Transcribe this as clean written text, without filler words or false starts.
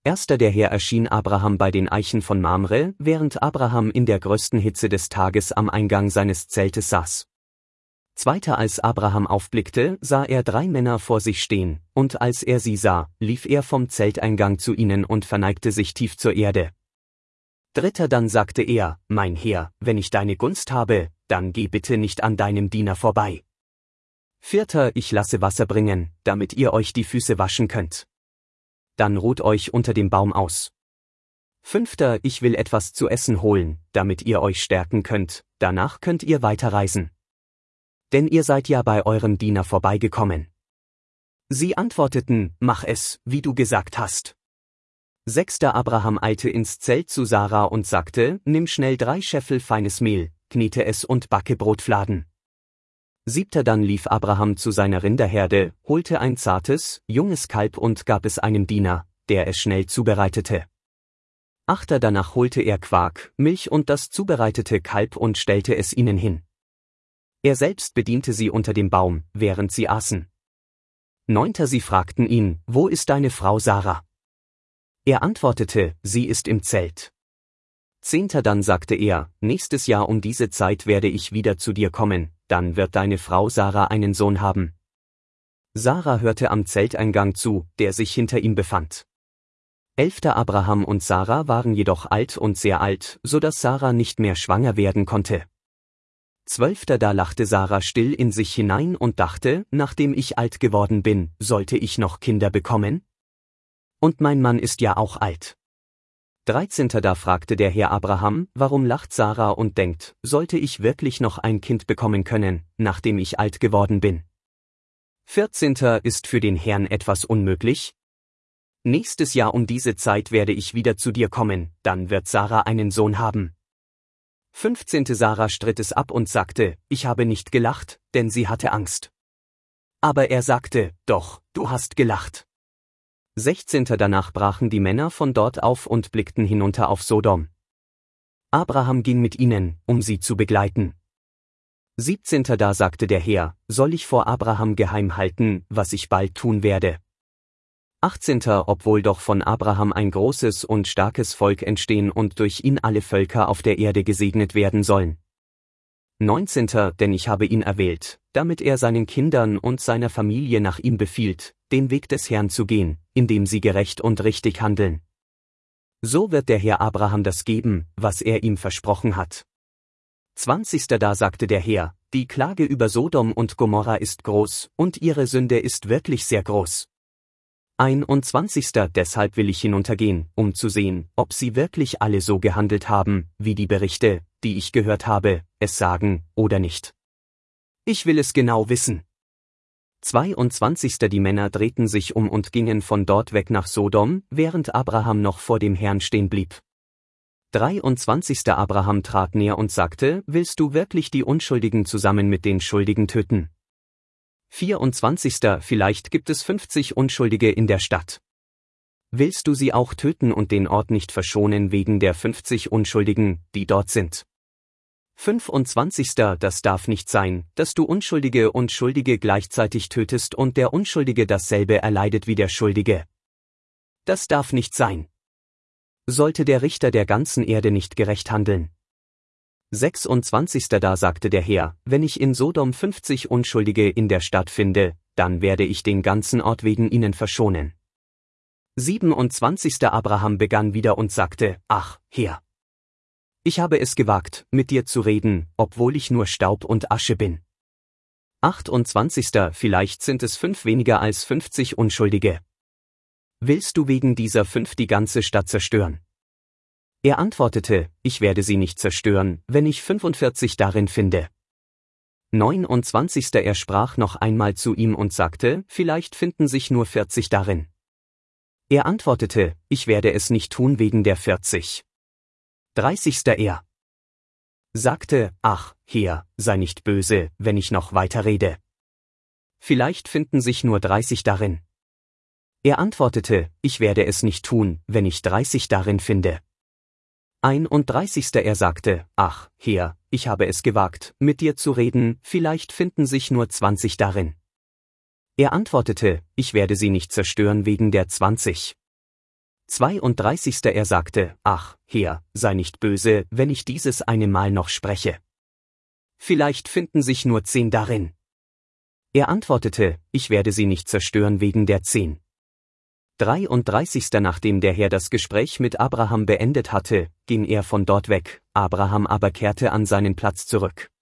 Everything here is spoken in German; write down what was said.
Erster der Herr erschien Abraham bei den Eichen von Mamre, während Abraham in der größten Hitze des Tages am Eingang seines Zeltes saß. Zweiter als Abraham aufblickte, sah er 3 Männer vor sich stehen, und als er sie sah, lief er vom Zelteingang zu ihnen und verneigte sich tief zur Erde. Dritter dann sagte er, mein Herr, wenn ich deine Gunst habe, dann geh bitte nicht an deinem Diener vorbei. Vierter, ich lasse Wasser bringen, damit ihr euch die Füße waschen könnt. Dann ruht euch unter dem Baum aus. Fünfter, ich will etwas zu essen holen, damit ihr euch stärken könnt, danach könnt ihr weiterreisen. Denn ihr seid ja bei eurem Diener vorbeigekommen. Sie antworteten, mach es, wie du gesagt hast. Sechster, Abraham eilte ins Zelt zu Sarah und sagte, nimm schnell 3 Scheffel feines Mehl, knete es und backe Brotfladen. Siebter, dann lief Abraham zu seiner Rinderherde, holte ein zartes, junges Kalb und gab es einem Diener, der es schnell zubereitete. Achter, danach holte er Quark, Milch und das zubereitete Kalb und stellte es ihnen hin. Er selbst bediente sie unter dem Baum, während sie aßen. Neunter, sie fragten ihn, wo ist deine Frau Sarah? Er antwortete, sie ist im Zelt. Zehnter, dann sagte er, nächstes Jahr um diese Zeit werde ich wieder zu dir kommen, dann wird deine Frau Sarah einen Sohn haben. Sarah hörte am Zelteingang zu, der sich hinter ihm befand. Elfter, Abraham und Sarah waren jedoch alt und sehr alt, so dass Sarah nicht mehr schwanger werden konnte. 12. Da lachte Sarah still in sich hinein und dachte, nachdem ich alt geworden bin, sollte ich noch Kinder bekommen? Und mein Mann ist ja auch alt. 13. Da fragte der Herr Abraham, warum lacht Sarah und denkt, sollte ich wirklich noch ein Kind bekommen können, nachdem ich alt geworden bin? 14. Ist für den Herrn etwas unmöglich? Nächstes Jahr um diese Zeit werde ich wieder zu dir kommen, dann wird Sarah einen Sohn haben. 15. Sarah stritt es ab und sagte, ich habe nicht gelacht, denn sie hatte Angst. Aber er sagte, doch, du hast gelacht. 16. Danach brachen die Männer von dort auf und blickten hinunter auf Sodom. Abraham ging mit ihnen, um sie zu begleiten. 17. Da sagte der Herr, soll ich vor Abraham geheim halten, was ich bald tun werde? 18. Obwohl doch von Abraham ein großes und starkes Volk entstehen und durch ihn alle Völker auf der Erde gesegnet werden sollen. 19. Denn ich habe ihn erwählt, damit er seinen Kindern und seiner Familie nach ihm befiehlt, den Weg des Herrn zu gehen, indem sie gerecht und richtig handeln. So wird der Herr Abraham das geben, was er ihm versprochen hat. 20. Da sagte der Herr, die Klage über Sodom und Gomorra ist groß, und ihre Sünde ist wirklich sehr groß. 21. Deshalb will ich hinuntergehen, um zu sehen, ob sie wirklich alle so gehandelt haben, wie die Berichte, die ich gehört habe, es sagen, oder nicht. Ich will es genau wissen. 22. Die Männer drehten sich um und gingen von dort weg nach Sodom, während Abraham noch vor dem Herrn stehen blieb. 23. Abraham trat näher und sagte, willst du wirklich die Unschuldigen zusammen mit den Schuldigen töten? 24. Vielleicht gibt es 50 Unschuldige in der Stadt. Willst du sie auch töten und den Ort nicht verschonen wegen der 50 Unschuldigen, die dort sind? 25. Das darf nicht sein, dass du Unschuldige und Schuldige gleichzeitig tötest und der Unschuldige dasselbe erleidet wie der Schuldige. Das darf nicht sein. Sollte der Richter der ganzen Erde nicht gerecht handeln? 26. Da sagte der Herr, wenn ich in Sodom 50 Unschuldige in der Stadt finde, dann werde ich den ganzen Ort wegen ihnen verschonen. 27. Abraham begann wieder und sagte, ach, Herr. Ich habe es gewagt, mit dir zu reden, obwohl ich nur Staub und Asche bin. 28. Vielleicht sind es 5 weniger als 50 Unschuldige. Willst du wegen dieser 5 die ganze Stadt zerstören? Er antwortete, ich werde sie nicht zerstören, wenn ich 45 darin finde. 29. Er sprach noch einmal zu ihm und sagte, vielleicht finden sich nur 40 darin. Er antwortete, ich werde es nicht tun wegen der 40. 30. Er sagte, ach, Herr, sei nicht böse, wenn ich noch weiter rede. Vielleicht finden sich nur 30 darin. Er antwortete, ich werde es nicht tun, wenn ich 30 darin finde. 31. Er sagte, ach, Herr, ich habe es gewagt, mit dir zu reden, vielleicht finden sich nur 20 darin. Er antwortete, ich werde sie nicht zerstören wegen der 20. 32. Er sagte, ach, Herr, sei nicht böse, wenn ich dieses eine Mal noch spreche. Vielleicht finden sich nur 10 darin. Er antwortete, ich werde sie nicht zerstören wegen der 10. 33. Nachdem der Herr das Gespräch mit Abraham beendet hatte, ging er von dort weg, Abraham aber kehrte an seinen Platz zurück.